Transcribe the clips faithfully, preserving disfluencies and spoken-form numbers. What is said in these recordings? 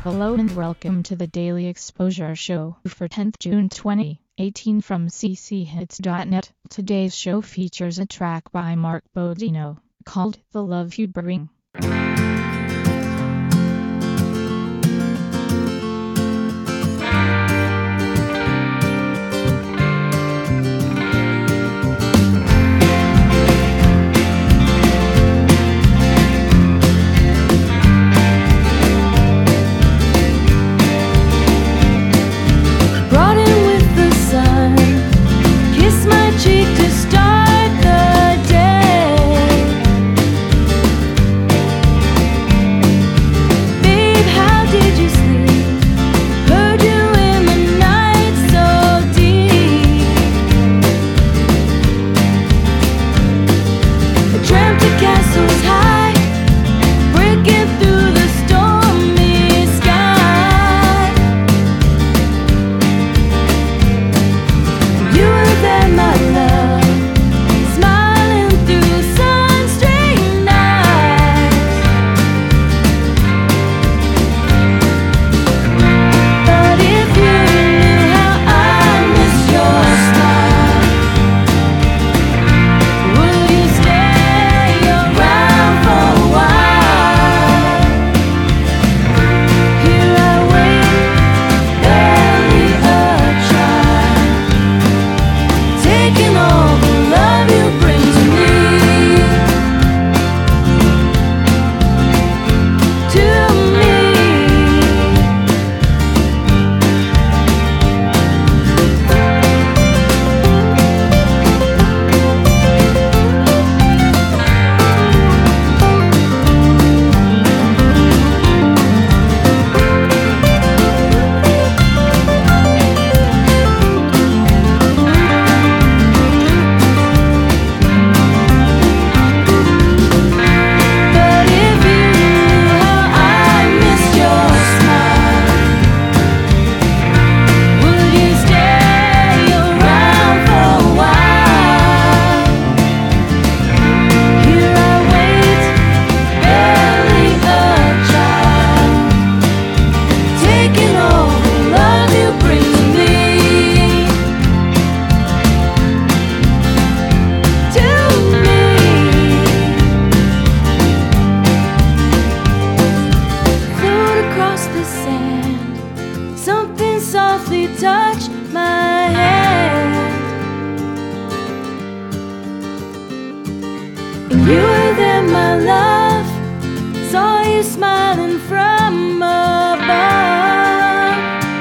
Hello and welcome to the Daily Exposure Show for tenth June twenty eighteen from c c hits dot net. Today's show features a track by Mark Bodino called The Love You Bring. Softly touch my hand, and you were there, my love. Saw you smiling from above.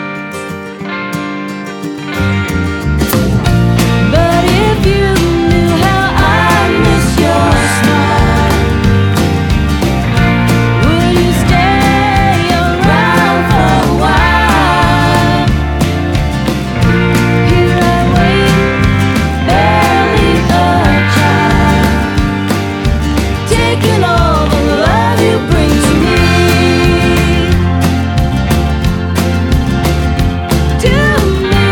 But if you knew how I miss your smile, would you stay around for a while? Here I wait, barely a child, taking all the love you bring to me. To me.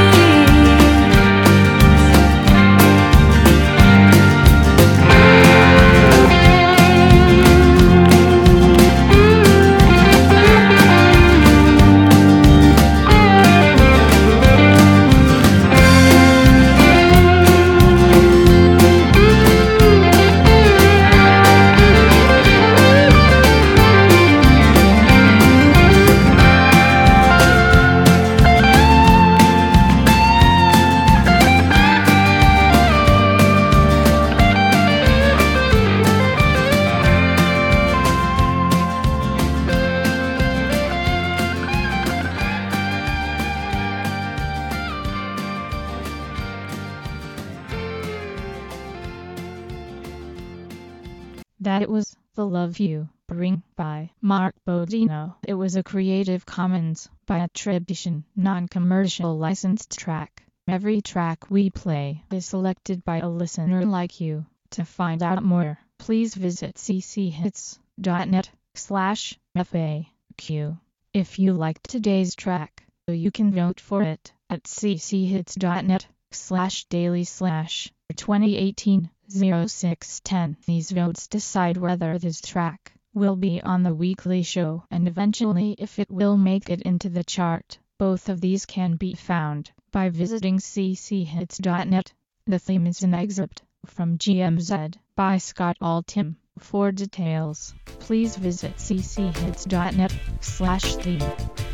That it was The Love You Bring by Mark Bodino. It was a Creative Commons by attribution, non-commercial licensed track. Every track we play is selected by a listener like you. To find out more, please visit c c hits dot net slash F A Q. If you liked today's track, you can vote for it at c c hits dot net slash daily slash twenty eighteen oh six ten. These votes decide whether this track will be on the weekly show, and eventually if it will make it into the chart. Both of these can be found by visiting c c hits dot net. The theme is an excerpt from G M Z by Scott Altham. For details, please visit c c hits dot net slash theme.